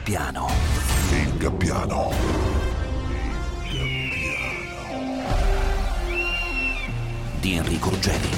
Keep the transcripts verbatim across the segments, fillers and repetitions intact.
Gabbiano. Il Gabbiano. Di Enrico Ruggeri.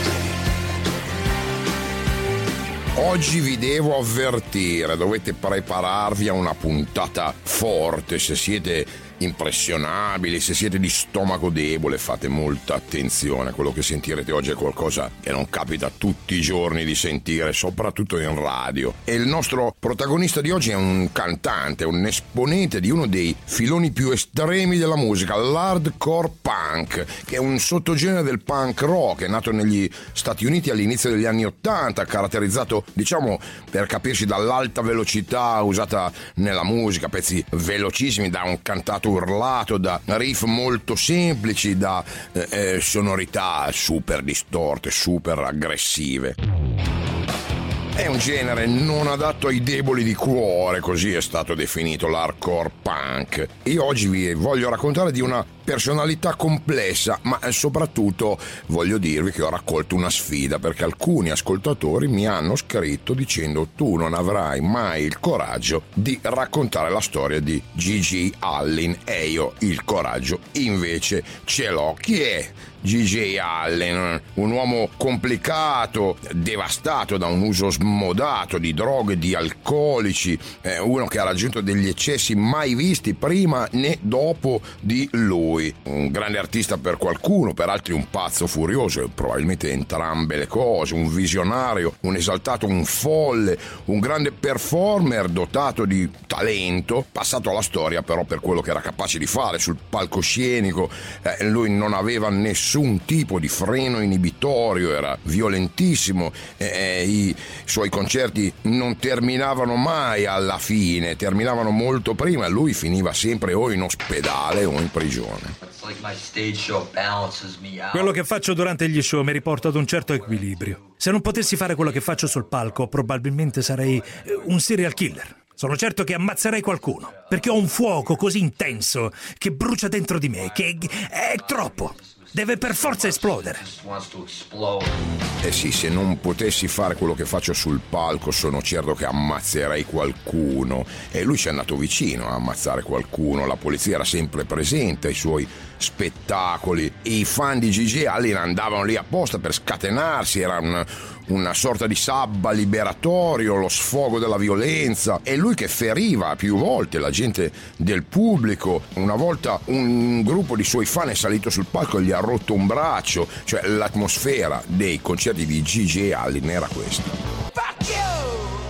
Oggi vi devo avvertire, dovete prepararvi a una puntata forte. Se siete impressionabili, se siete di stomaco debole, fate molta attenzione. Quello che sentirete oggi è qualcosa che non capita tutti i giorni di sentire, soprattutto in radio. E il nostro protagonista di oggi è un cantante, un esponente di uno dei filoni più estremi della musica, l'hardcore punk, che è un sottogenere del punk rock, è nato negli Stati Uniti all'inizio degli anni ottanta, caratterizzato, diciamo, per capirci, dall'alta velocità usata nella musica, pezzi velocissimi, da un cantato urlato, da riff molto semplici, da eh, sonorità super distorte, super aggressive. È un genere non adatto ai deboli di cuore, così è stato definito l'hardcore punk. Io oggi vi voglio raccontare di una personalità complessa, ma soprattutto voglio dirvi che ho raccolto una sfida, perché alcuni ascoltatori mi hanno scritto dicendo: tu non avrai mai il coraggio di raccontare la storia di Gigi Allin, e io il coraggio invece ce l'ho. Chi è Gigi Allin? Un uomo complicato, devastato da un uso smodato di droghe, di alcolici, eh, uno che ha raggiunto degli eccessi mai visti prima né dopo di lui. Un grande artista per qualcuno, per altri un pazzo furioso, probabilmente entrambe le cose, un visionario, un esaltato, un folle, un grande performer dotato di talento, passato alla storia però per quello che era capace di fare sul palcoscenico. Eh, lui non aveva nessun tipo di freno inibitorio, era violentissimo, eh, i suoi concerti non terminavano mai alla fine, terminavano molto prima, lui finiva sempre o in ospedale o in prigione. Quello che faccio durante gli show mi riporta ad un certo equilibrio. Se non potessi fare quello che faccio sul palco, probabilmente sarei un serial killer. Sono certo che ammazzerei qualcuno, perché ho un fuoco così intenso che brucia dentro di me, che è troppo. Deve per forza esplodere. Eh sì, se non potessi fare quello che faccio sul palco, sono certo che ammazzerei qualcuno. E lui ci è andato vicino a ammazzare qualcuno. La polizia era sempre presente ai suoi spettacoli. I fan di Gigi Allin andavano lì apposta per scatenarsi. Era un, una sorta di sabba liberatorio, lo sfogo della violenza. E lui che feriva più volte la gente del pubblico. Una volta un gruppo di suoi fan è salito sul palco e gli ha rotto un braccio. Cioè, l'atmosfera dei concerti di Gigi Allin era questa. Fuck you!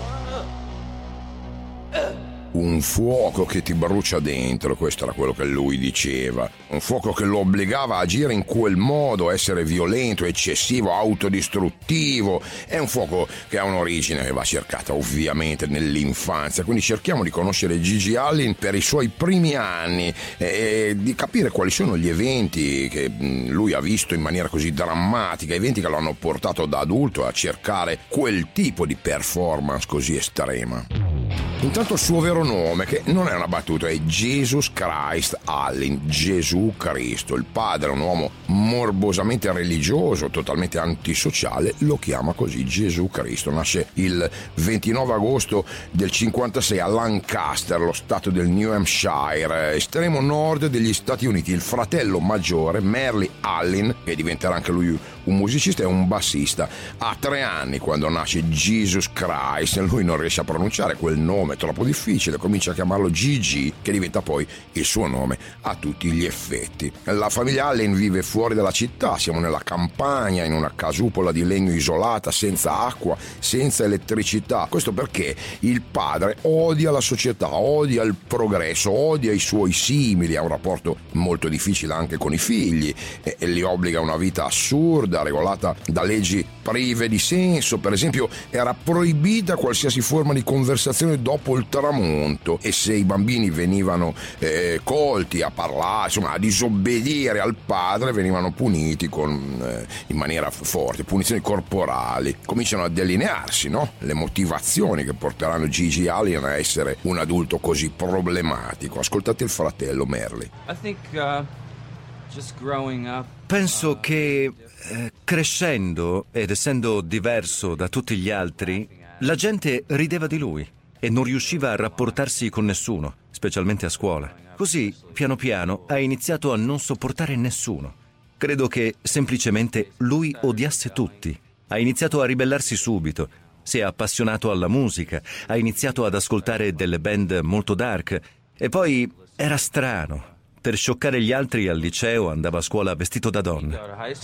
Un fuoco che ti brucia dentro, questo era quello che lui diceva. Un fuoco che lo obbligava a agire in quel modo, a essere violento, eccessivo, autodistruttivo. È un fuoco che ha un'origine che va cercata ovviamente nell'infanzia. Quindi cerchiamo di conoscere Gigi Allin per i suoi primi anni e di capire quali sono gli eventi che lui ha visto in maniera così drammatica, eventi che lo hanno portato da adulto a cercare quel tipo di performance così estrema. Intanto il suo vero nome, che non è una battuta, è Jesus Christ Allin, Gesù Cristo. Il padre, un uomo morbosamente religioso, totalmente antisociale, lo chiama così, Gesù Cristo. Nasce il ventinove agosto del cinquantasei a Lancaster, lo stato del New Hampshire, estremo nord degli Stati Uniti. Il fratello maggiore, Merle Allin, che diventerà anche lui un musicista e un bassista, ha tre anni quando nasce Jesus Christ. Lui non riesce a pronunciare quel nome, è troppo difficile, comincia a chiamarlo Gigi, che diventa poi il suo nome a tutti gli effetti. La famiglia Allin vive fuori dalla città, siamo nella campagna, in una casupola di legno isolata, senza acqua, senza elettricità. Questo perché il padre odia la società, odia il progresso, odia i suoi simili, ha un rapporto molto difficile anche con i figli e, e li obbliga a una vita assurda, regolata da leggi prive di senso. Per esempio, era proibita qualsiasi forma di conversazione dopo il tramonto, e se i bambini venivano eh, colti a parlare, insomma a disobbedire al padre, venivano puniti con, eh, in maniera forte, punizioni corporali. Cominciano a delinearsi, no? Le motivazioni che porteranno Gigi Allin a essere un adulto così problematico. Ascoltate il fratello Merle. I think, uh, just growing up, Penso che eh, crescendo ed essendo diverso da tutti gli altri, la gente rideva di lui. e non riusciva a rapportarsi con nessuno, specialmente a scuola. Così, piano piano, ha iniziato a non sopportare nessuno. Credo che semplicemente lui odiasse tutti. Ha iniziato a ribellarsi subito. Si è appassionato alla musica, ha iniziato ad ascoltare delle band molto dark e poi era strano. Per scioccare gli altri al liceo andava a scuola vestito da donna.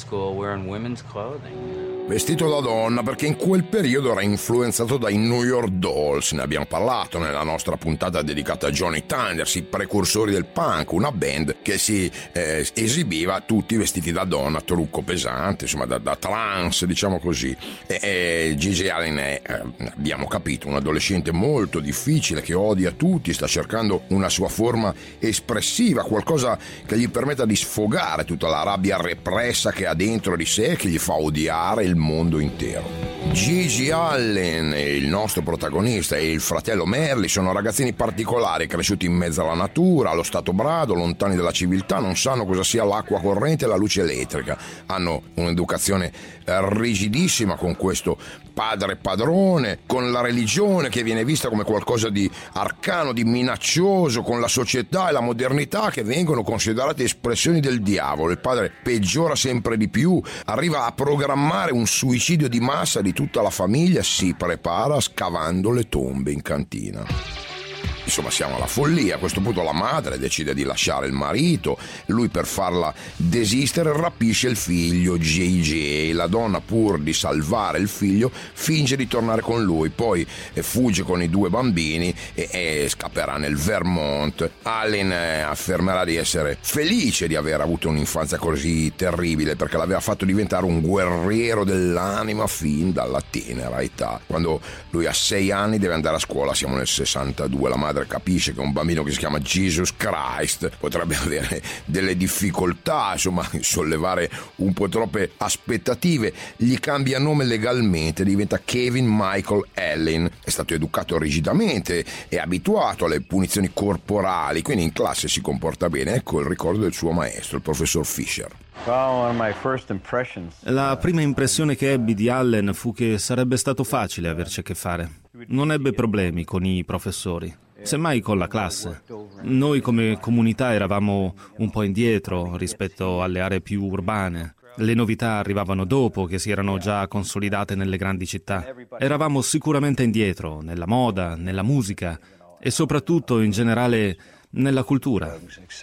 Vestito da donna perché in quel periodo era influenzato dai New York Dolls, ne abbiamo parlato nella nostra puntata dedicata a Johnny Thunders, i precursori del punk, una band che si eh, esibiva tutti vestiti da donna, trucco pesante, insomma da, da trance, diciamo così. E, e Gigi Allen è, eh, abbiamo capito, un adolescente molto difficile che odia tutti, sta cercando una sua forma espressiva, qualcosa che gli permetta di sfogare tutta la rabbia repressa che ha dentro di sé e che gli fa odiare il mondo intero. Gigi Allen, il nostro protagonista, e il fratello Merle sono ragazzini particolari cresciuti in mezzo alla natura, allo stato brado, lontani dalla civiltà, non sanno cosa sia l'acqua corrente e la luce elettrica, hanno un'educazione rigidissima con questo padre padrone, con la religione che viene vista come qualcosa di arcano, di minaccioso, con la società e la modernità che vengono considerate espressioni del diavolo. Il padre peggiora sempre di più, arriva a programmare un suicidio di massa di tutta la famiglia, si prepara scavando le tombe in cantina. Insomma, siamo alla follia. A questo punto la madre decide di lasciare il marito, lui per farla desistere rapisce il figlio J J. La donna, pur di salvare il figlio, finge di tornare con lui, poi fugge con i due bambini e, e scapperà nel Vermont. Allen affermerà di essere felice di aver avuto un'infanzia così terribile perché l'aveva fatto diventare un guerriero dell'anima fin dalla tenera età. Quando lui ha sei anni deve andare a scuola, siamo nel sessantadue, la madre capisce che un bambino che si chiama Jesus Christ potrebbe avere delle difficoltà, insomma, sollevare un po' troppe aspettative, gli cambia nome legalmente, diventa Kevin Michael Allen. È stato educato rigidamente, è abituato alle punizioni corporali, quindi in classe si comporta bene. Ecco il ricordo del suo maestro, il professor Fisher. La prima impressione che ebbi di Allen fu che sarebbe stato facile averci a che fare. Non ebbe problemi con i professori, semmai con la classe. Noi come comunità eravamo un po' indietro rispetto alle aree più urbane. Le novità arrivavano dopo che si erano già consolidate nelle grandi città. Eravamo sicuramente indietro nella moda, nella musica e soprattutto in generale nella cultura.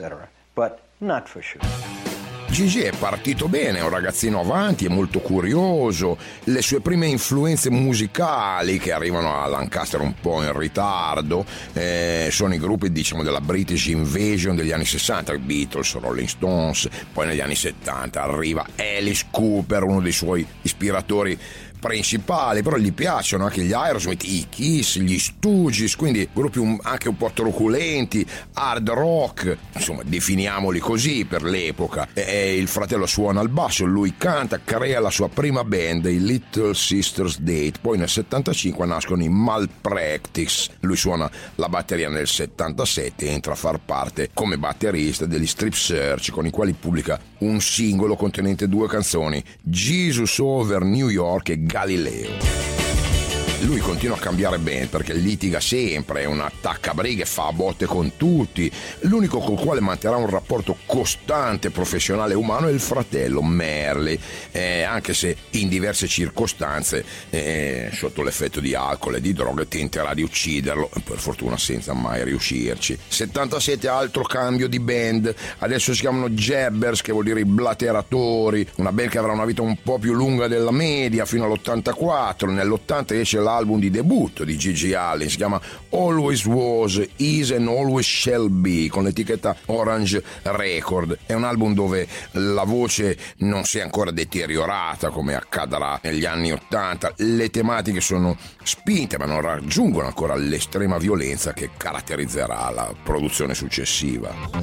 Gigi è partito bene, è un ragazzino avanti, è molto curioso. Le sue prime influenze musicali, che arrivano a Lancaster un po' in ritardo, eh, sono i gruppi, diciamo, della British Invasion degli anni sessanta, i Beatles, Rolling Stones. Poi negli anni settanta arriva Alice Cooper, uno dei suoi ispiratori principali, però gli piacciono anche gli Aerosmith, i Kiss, gli Stooges, quindi gruppi un, anche un po' truculenti, hard rock, insomma definiamoli così per l'epoca. E, e il fratello suona il basso, lui canta, crea la sua prima band, i Little Sisters Date. Poi nel settantacinque nascono i Malpractice, lui suona la batteria nel settantasette e entra a far parte come batterista degli Strip Search, con i quali pubblica un singolo contenente due canzoni, Jesus Over New York e Galileo. Lui continua a cambiare band perché litiga sempre, è un attaccabrighe, fa a botte con tutti. L'unico col quale manterrà un rapporto costante, professionale e umano è il fratello Merle, eh, anche se in diverse circostanze, eh, sotto l'effetto di alcol e di droghe, tenterà di ucciderlo, per fortuna senza mai riuscirci. settantasette, altro cambio di band, adesso si chiamano Jabbers, che vuol dire i blateratori, una band che avrà una vita un po' più lunga della media fino all'ottantaquattro. Nell'ottanta esce l'album di debutto di Gigi Allen, si chiama Always Was, Is and Always Shall Be, con l'etichetta Orange Record. È un album dove la voce non si è ancora deteriorata come accadrà negli anni ottanta, le tematiche sono spinte ma non raggiungono ancora l'estrema violenza che caratterizzerà la produzione successiva.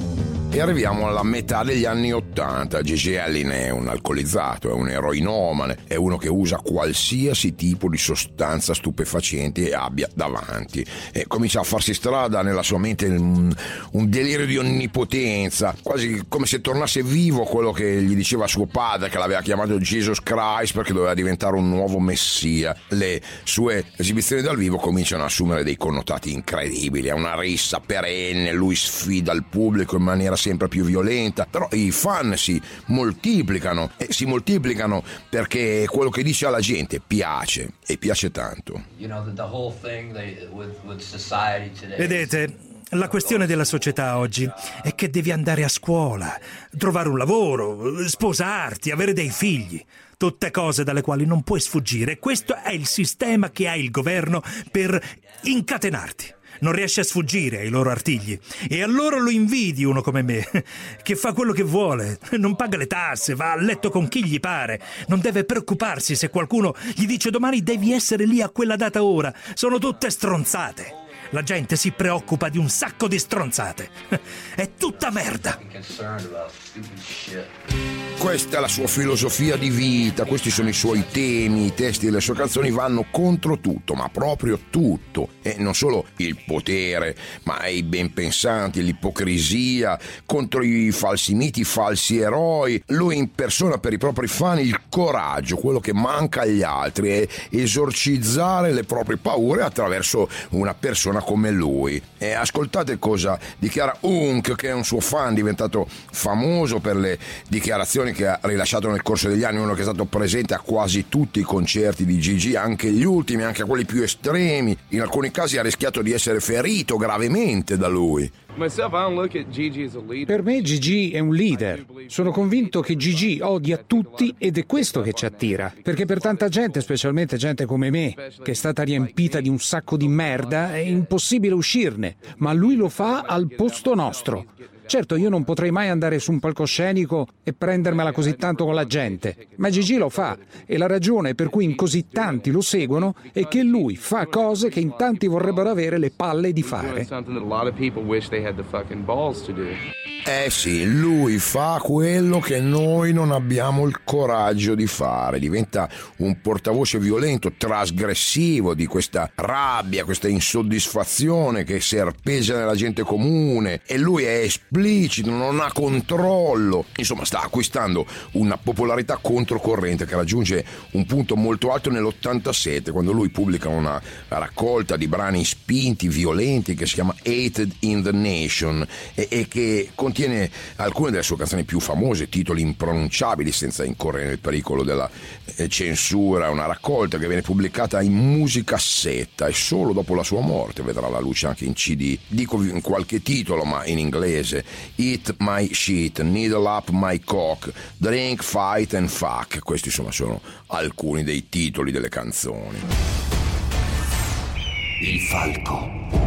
E arriviamo alla metà degli anni ottanta. Gigi Allin è un alcolizzato, è un eroinomane, è uno che usa qualsiasi tipo di sostanza stupefacente abbia davanti. E comincia a farsi strada nella sua mente un, un delirio di onnipotenza, quasi come se tornasse vivo quello che gli diceva suo padre, che l'aveva chiamato Jesus Christ perché doveva diventare un nuovo messia. Le sue esibizioni dal vivo cominciano ad assumere dei connotati incredibili, è una rissa perenne, lui sfida il pubblico in maniera sempre più violenta, però i fan si moltiplicano e si moltiplicano perché quello che dice alla gente piace e piace tanto. Vedete, la questione della società oggi è che devi andare a scuola, trovare un lavoro, sposarti, avere dei figli. Tutte cose dalle quali non puoi sfuggire. Questo è il sistema che ha il governo per incatenarti. Non riesci a sfuggire ai loro artigli e allora lo invidi uno come me, che fa quello che vuole, non paga le tasse, va a letto con chi gli pare, non deve preoccuparsi se qualcuno gli dice domani devi essere lì a quella data ora. Sono tutte stronzate. La gente si preoccupa di un sacco di stronzate. È tutta merda. Questa è la sua filosofia di vita, questi sono i suoi temi, i testi delle sue canzoni vanno contro tutto, ma proprio tutto. E non solo il potere, ma i ben pensanti, l'ipocrisia, contro i falsi miti, i falsi eroi. Lui impersona per i propri fan il coraggio, quello che manca agli altri, è esorcizzare le proprie paure attraverso una persona come lui. E ascoltate cosa dichiara Unk, che è un suo fan diventato famoso per le dichiarazioni che ha rilasciato nel corso degli anni, uno che è stato presente a quasi tutti i concerti di Gigi, anche gli ultimi, anche quelli più estremi. In alcuni casi ha rischiato di essere ferito gravemente da lui. Per me Gigi è un leader. Sono convinto che Gigi odia tutti ed è questo che ci attira. Perché per tanta gente, specialmente gente come me, che è stata riempita di un sacco di merda, è impossibile uscirne. Ma lui lo fa al posto nostro. Certo, io non potrei mai andare su un palcoscenico e prendermela così tanto con la gente, ma Gigi lo fa e la ragione per cui in così tanti lo seguono è che lui fa cose che in tanti vorrebbero avere le palle di fare. Eh sì, lui fa quello che noi non abbiamo il coraggio di fare, diventa un portavoce violento, trasgressivo di questa rabbia, questa insoddisfazione che serpeggia nella gente comune, e lui è esplicito, non ha controllo, insomma sta acquistando una popolarità controcorrente che raggiunge un punto molto alto nell'ottantasette, quando lui pubblica una raccolta di brani spinti, violenti, che si chiama Hated in the Nation e, e che contiene alcune delle sue canzoni più famose, titoli impronunciabili senza incorrere nel pericolo della eh, censura. Una raccolta che viene pubblicata in musicassetta e solo dopo la sua morte vedrà la luce anche in C D. Dico in qualche titolo, ma in inglese: Eat My Shit, Needle Up My Cock, Drink, Fight and Fuck. Questi insomma sono alcuni dei titoli delle canzoni. Il falco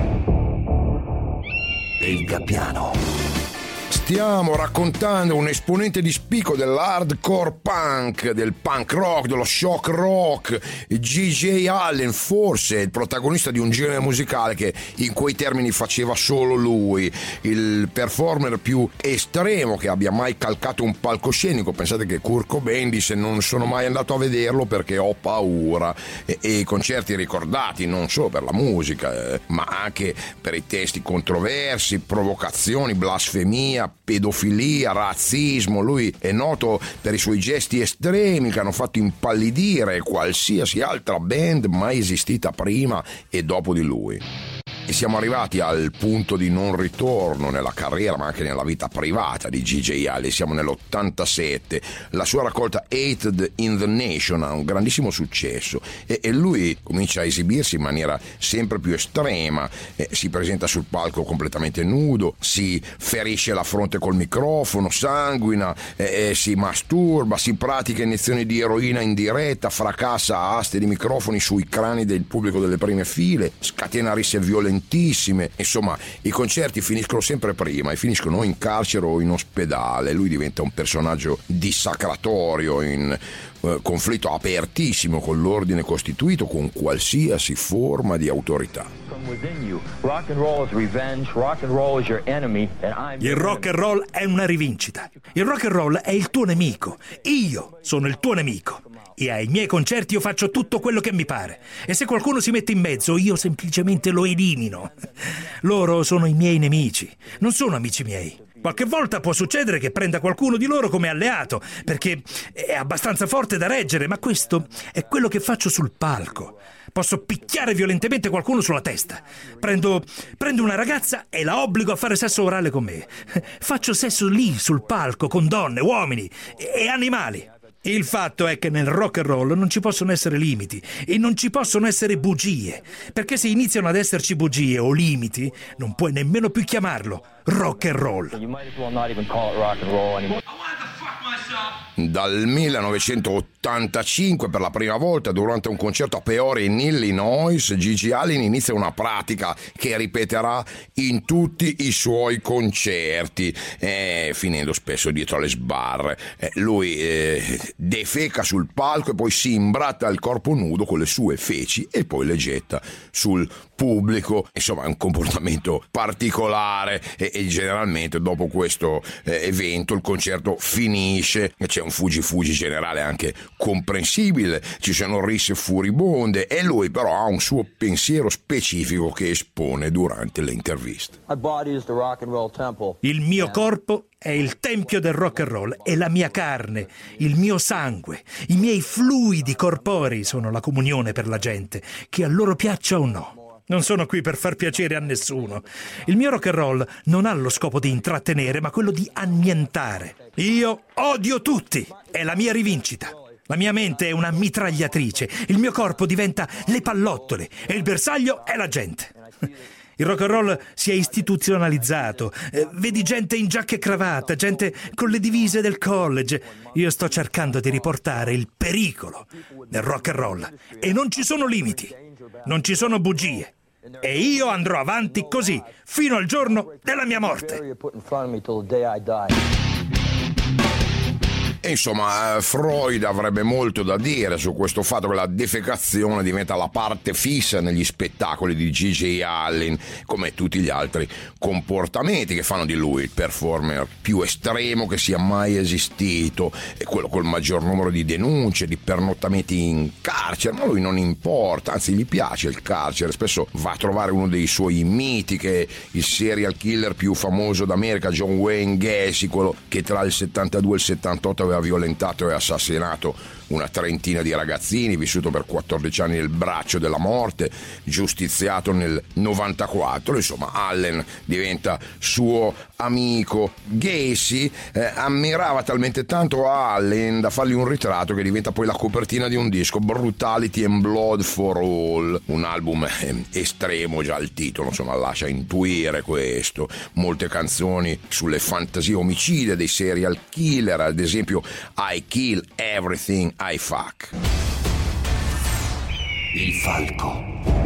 e il gabbiano. Stiamo raccontando un esponente di spicco dell'hardcore punk, del punk rock, dello shock rock, Gigi Allin, forse il protagonista di un genere musicale che in quei termini faceva solo lui, il performer più estremo che abbia mai calcato un palcoscenico. Pensate che Kurt Cobain disse: non sono mai andato a vederlo perché ho paura, e, e i concerti ricordati non solo per la musica eh, ma anche per i testi controversi, provocazioni, blasfemia, pedofilia, razzismo. Lui è noto per i suoi gesti estremi che hanno fatto impallidire qualsiasi altra band mai esistita prima e dopo di lui. E siamo arrivati al punto di non ritorno nella carriera ma anche nella vita privata di Gigi Allin. Siamo nell'ottantasette, la sua raccolta Hated in the Nation ha un grandissimo successo e, e lui comincia a esibirsi in maniera sempre più estrema, eh, si presenta sul palco completamente nudo, si ferisce la fronte col microfono, sanguina, eh, eh, si masturba, si pratica iniezioni di eroina in diretta, fracassa a aste di microfoni sui crani del pubblico delle prime file, scatena risse violentissime. Insomma, i concerti finiscono sempre prima e finiscono in carcere o in ospedale. Lui diventa un personaggio dissacratorio in eh, conflitto apertissimo con l'ordine costituito, con qualsiasi forma di autorità. Il rock and roll è una rivincita. Il rock and roll è il tuo nemico. Io sono il tuo nemico. E ai miei concerti io faccio tutto quello che mi pare. E se qualcuno si mette in mezzo, io semplicemente lo elimino. Loro sono i miei nemici, non sono amici miei. Qualche volta può succedere che prenda qualcuno di loro come alleato, perché è abbastanza forte da reggere, ma questo è quello che faccio sul palco. Posso picchiare violentemente qualcuno sulla testa. Prendo, prendo una ragazza e la obbligo a fare sesso orale con me. Faccio sesso lì, sul palco, con donne, uomini e animali. Il fatto è che nel rock and roll non ci possono essere limiti e non ci possono essere bugie, perché se iniziano ad esserci bugie o limiti, non puoi nemmeno più chiamarlo rock and roll. Dal millenovecentottantacinque, per la prima volta durante un concerto a Peoria in Illinois, Gigi Allen inizia una pratica che ripeterà in tutti i suoi concerti, eh, finendo spesso dietro alle sbarre. Eh, lui eh, defeca sul palco e poi si imbratta il corpo nudo con le sue feci e poi le getta sul pubblico. Insomma, è un comportamento particolare e, e generalmente dopo questo eh, evento il concerto finisce. C'è un fuggi-fuggi generale anche comprensibile, ci sono risse furibonde e lui però ha un suo pensiero specifico che espone durante le interviste. Il mio corpo è il tempio del rock and roll e la mia carne, il mio sangue, i miei fluidi corporei sono la comunione per la gente, che a loro piaccia o no. Non sono qui per far piacere a nessuno. Il mio rock and roll non ha lo scopo di intrattenere, ma quello di annientare. Io odio tutti. È la mia rivincita. La mia mente è una mitragliatrice. Il mio corpo diventa le pallottole e il bersaglio è la gente. Il rock and roll si è istituzionalizzato. Eh, vedi gente in giacca e cravatta, gente con le divise del college. Io sto cercando di riportare il pericolo nel rock and roll e non ci sono limiti. Non ci sono bugie. E io andrò avanti così fino al giorno della mia morte. E insomma, Freud avrebbe molto da dire su questo fatto che la defecazione diventa la parte fissa negli spettacoli di Gigi Allen, come tutti gli altri comportamenti che fanno di lui il performer più estremo che sia mai esistito, e quello col maggior numero di denunce, di pernottamenti in carcere. Ma a lui non importa, anzi gli piace il carcere. Spesso va a trovare uno dei suoi miti, che è il serial killer più famoso d'America, John Wayne Gacy, quello che tra il settantadue e il settantotto aveva violentato e assassinato una trentina di ragazzini, vissuto per quattordici anni nel braccio della morte, giustiziato nel novantaquattro. Insomma, Allen diventa suo amico. Gacy eh, ammirava talmente tanto Allen da fargli un ritratto che diventa poi la copertina di un disco, Brutality and Blood for All, un album eh, estremo, già il titolo insomma lascia intuire questo. Molte canzoni sulle fantasie omicide dei serial killer, ad esempio I Kill Everything I Fuck. Il falco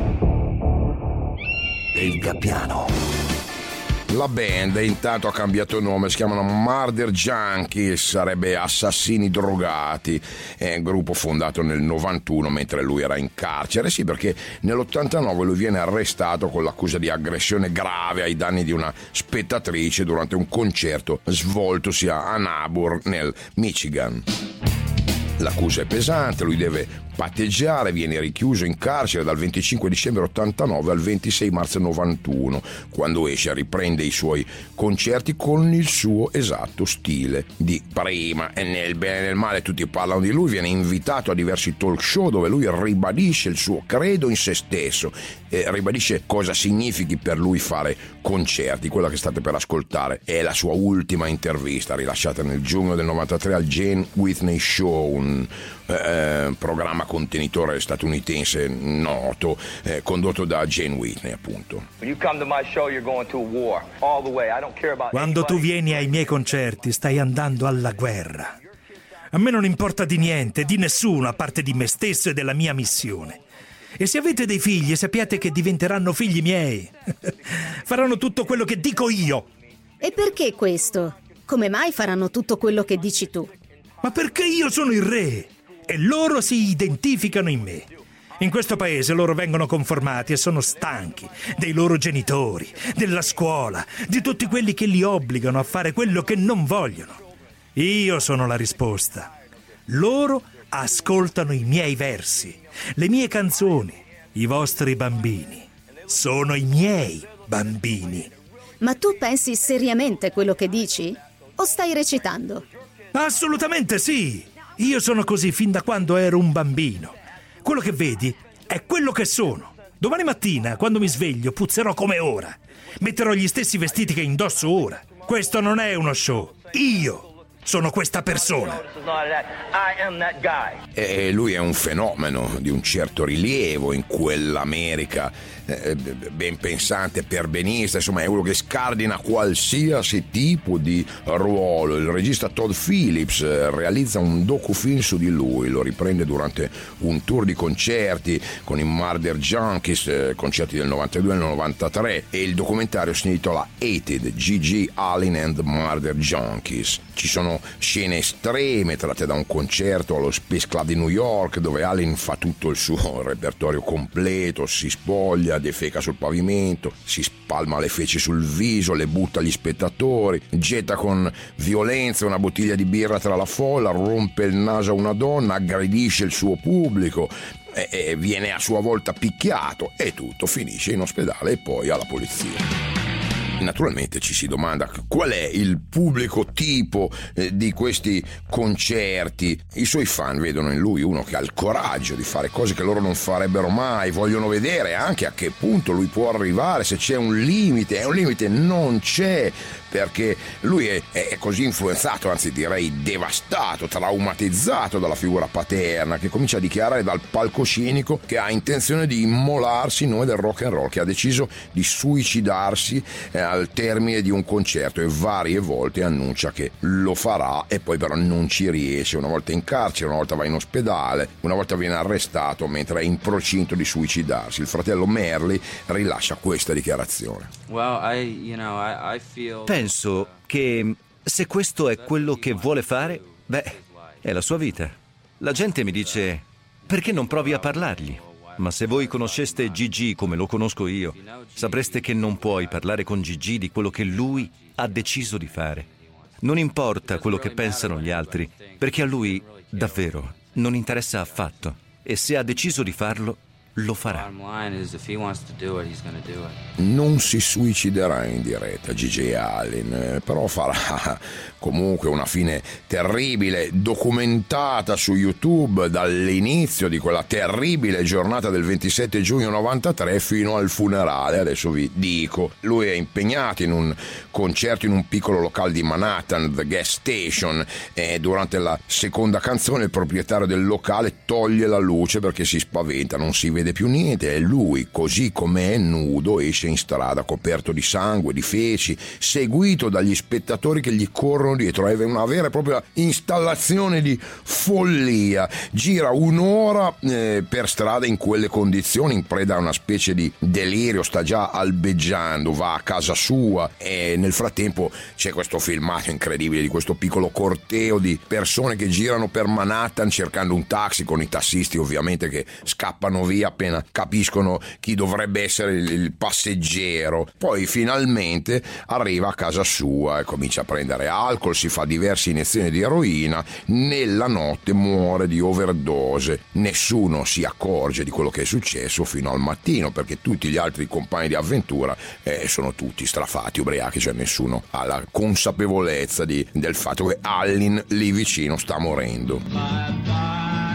e il gabbiano. La band intanto ha cambiato nome, si chiamano Murder Junkies, sarebbe assassini drogati. È un gruppo fondato nel novantuno mentre lui era in carcere. Sì, perché nell'ottantanove lui viene arrestato con l'accusa di aggressione grave ai danni di una spettatrice durante un concerto svoltosi a Ann Arbor nel Michigan. L'accusa è pesante, lui deve patteggiare, viene richiuso in carcere dal venticinque dicembre ottantanove al ventisei marzo novantuno. Quando esce riprende i suoi concerti con il suo esatto stile di prima, e nel bene e nel male tutti parlano di lui. Viene invitato a diversi talk show dove lui ribadisce il suo credo in se stesso e ribadisce cosa significhi per lui fare concerti. Quella che state per ascoltare è la sua ultima intervista rilasciata nel giugno del novantatré al Jane Whitney Show, un eh, programma contenitore statunitense noto, eh, condotto da Jane Whitney, appunto. Quando tu vieni ai miei concerti stai andando alla guerra. A me non importa di niente, di nessuno, a parte di me stesso e della mia missione. E se avete dei figli, sappiate che diventeranno figli miei. Faranno tutto quello che dico io. E perché questo? Come mai faranno tutto quello che dici tu? Ma perché io sono il re e loro si identificano in me. In questo paese loro vengono conformati e sono stanchi dei loro genitori, della scuola, di tutti quelli che li obbligano a fare quello che non vogliono. Io sono la risposta. Loro ascoltano i miei versi, le mie canzoni. I vostri bambini sono i miei bambini. Ma tu pensi seriamente quello che dici? O stai recitando? Assolutamente sì! Io sono così fin da quando ero un bambino. Quello che vedi è quello che sono. Domani mattina, quando mi sveglio, puzzerò come ora. Metterò gli stessi vestiti che indosso ora. Questo non è uno show. Io sono questa persona. E lui è un fenomeno di un certo rilievo in quell'America eh, ben pensante, perbenista, insomma è uno che scardina qualsiasi tipo di ruolo. Il regista Todd Phillips eh, realizza un docufilm su di lui, lo riprende durante un tour di concerti con i Murder Junkies, eh, concerti del novantadue e del novantatré, e il documentario si intitola Hated, G G Allin and the Murder Junkies. Ci sono scene estreme tratte da un concerto allo Space Club di New York, dove Allin fa tutto il suo repertorio completo, si spoglia, defeca sul pavimento, si spalma le feci sul viso, le butta agli spettatori, getta con violenza una bottiglia di birra tra la folla, rompe il naso a una donna, aggredisce il suo pubblico e, e viene a sua volta picchiato, e tutto finisce in ospedale e poi alla polizia. Naturalmente ci si domanda qual è il pubblico tipo eh, di questi concerti. I suoi fan vedono in lui uno che ha il coraggio di fare cose che loro non farebbero mai, vogliono vedere anche a che punto lui può arrivare, se c'è un limite. E un limite non c'è, perché lui è, è così influenzato, anzi direi devastato, traumatizzato dalla figura paterna, che comincia a dichiarare dal palcoscenico che ha intenzione di immolarsi in nome del rock and roll, che ha deciso di suicidarsi eh, al termine di un concerto, e varie volte annuncia che lo farà e poi però non ci riesce. Una volta in carcere, una volta va in ospedale, una volta viene arrestato mentre è in procinto di suicidarsi. Il fratello Merle rilascia questa dichiarazione. Well, I, you know, I, I feel... Penso che se questo è quello che vuole fare, beh, è la sua vita. La gente mi dice, perché non provi a parlargli? Ma se voi conosceste Gigi come lo conosco io, sapreste che non puoi parlare con Gigi di quello che lui ha deciso di fare. Non importa quello che pensano gli altri, perché a lui davvero non interessa affatto. E se ha deciso di farlo, lo farà. Non si suiciderà in diretta G G Allin, però farà comunque una fine terribile, documentata su YouTube dall'inizio di quella terribile giornata del ventisette giugno novantatré fino al funerale. Adesso vi dico, lui è impegnato in un concerto in un piccolo locale di Manhattan, The Gas Station, e durante la seconda canzone il proprietario del locale toglie la luce perché si spaventa, non si vede più niente, e lui, così com'è, nudo, esce in strada coperto di sangue, di feci, seguito dagli spettatori che gli corrono dietro. È una vera e propria installazione di follia. Gira un'ora eh, per strada in quelle condizioni, in preda a una specie di delirio, sta già albeggiando, va a casa sua, e nel frattempo c'è questo filmato incredibile di questo piccolo corteo di persone che girano per Manhattan cercando un taxi, con i tassisti ovviamente che scappano via appena capiscono chi dovrebbe essere il passeggero. Poi finalmente arriva a casa sua e comincia a prendere alcol, si fa diverse iniezioni di eroina. Nella notte muore di overdose. Nessuno si accorge di quello che è successo fino al mattino, perché tutti gli altri compagni di avventura eh, sono tutti strafati, ubriachi, cioè nessuno ha la consapevolezza di, del fatto che Allin lì vicino sta morendo.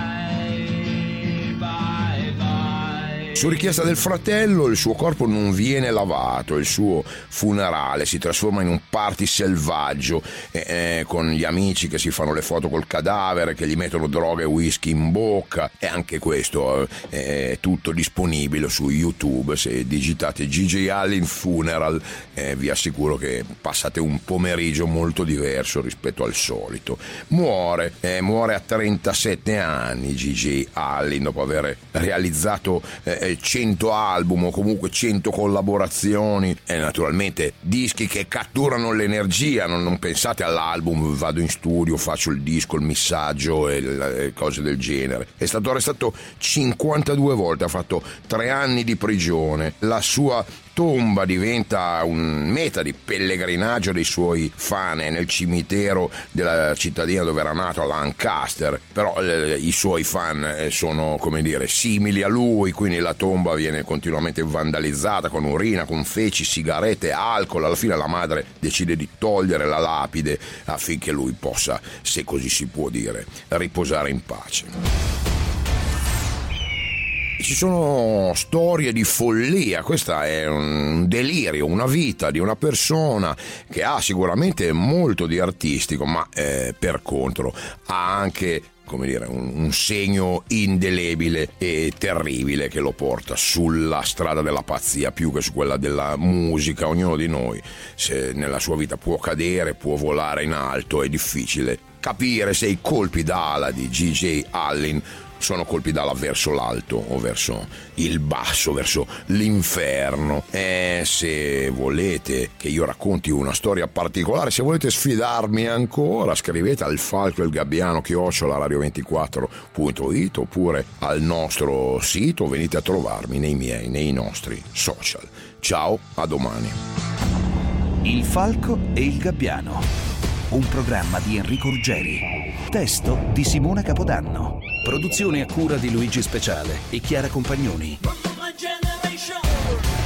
Su richiesta del fratello, il suo corpo non viene lavato, il suo funerale si trasforma in un party selvaggio eh, eh, con gli amici che si fanno le foto col cadavere, che gli mettono droga e whisky in bocca, e anche questo eh, è tutto disponibile su YouTube. Se digitate G G Allin Funeral eh, vi assicuro che passate un pomeriggio molto diverso rispetto al solito. Muore, eh, muore a trentasette anni G G Allin dopo aver realizzato eh, cento album o comunque cento collaborazioni e naturalmente dischi che catturano l'energia. Non, non pensate all'album, vado in studio, faccio il disco, il missaggio e le cose del genere. È stato arrestato cinquantadue volte, ha fatto tre anni di prigione. La sua tomba diventa un meta di pellegrinaggio dei suoi fan nel cimitero della cittadina dove era nato, a Lancaster, però eh, i suoi fan sono, come dire, simili a lui, quindi la tomba viene continuamente vandalizzata con urina, con feci, sigarette, alcol. Alla fine la madre decide di togliere la lapide affinché lui possa, se così si può dire, riposare in pace. Ci sono storie di follia, questa è un delirio, una vita di una persona che ha sicuramente molto di artistico, ma eh, per contro ha anche, come dire, un, un segno indelebile e terribile che lo porta sulla strada della pazzia più che su quella della musica. Ognuno di noi, se nella sua vita può cadere, può volare in alto, è difficile capire se i colpi d'ala di G J Allin sono colpi d'ala verso l'alto o verso il basso, verso l'inferno. E se volete che io racconti una storia particolare, se volete sfidarmi ancora, scrivete al Falco e il Gabbiano chiocciola radio ventiquattro punto it oppure al nostro sito, venite a trovarmi nei miei, nei nostri social. Ciao, a domani. Il Falco e il Gabbiano, un programma di Enrico Ruggeri. Testo di Simona Capodanno. Produzione a cura di Luigi Speciale e Chiara Compagnoni.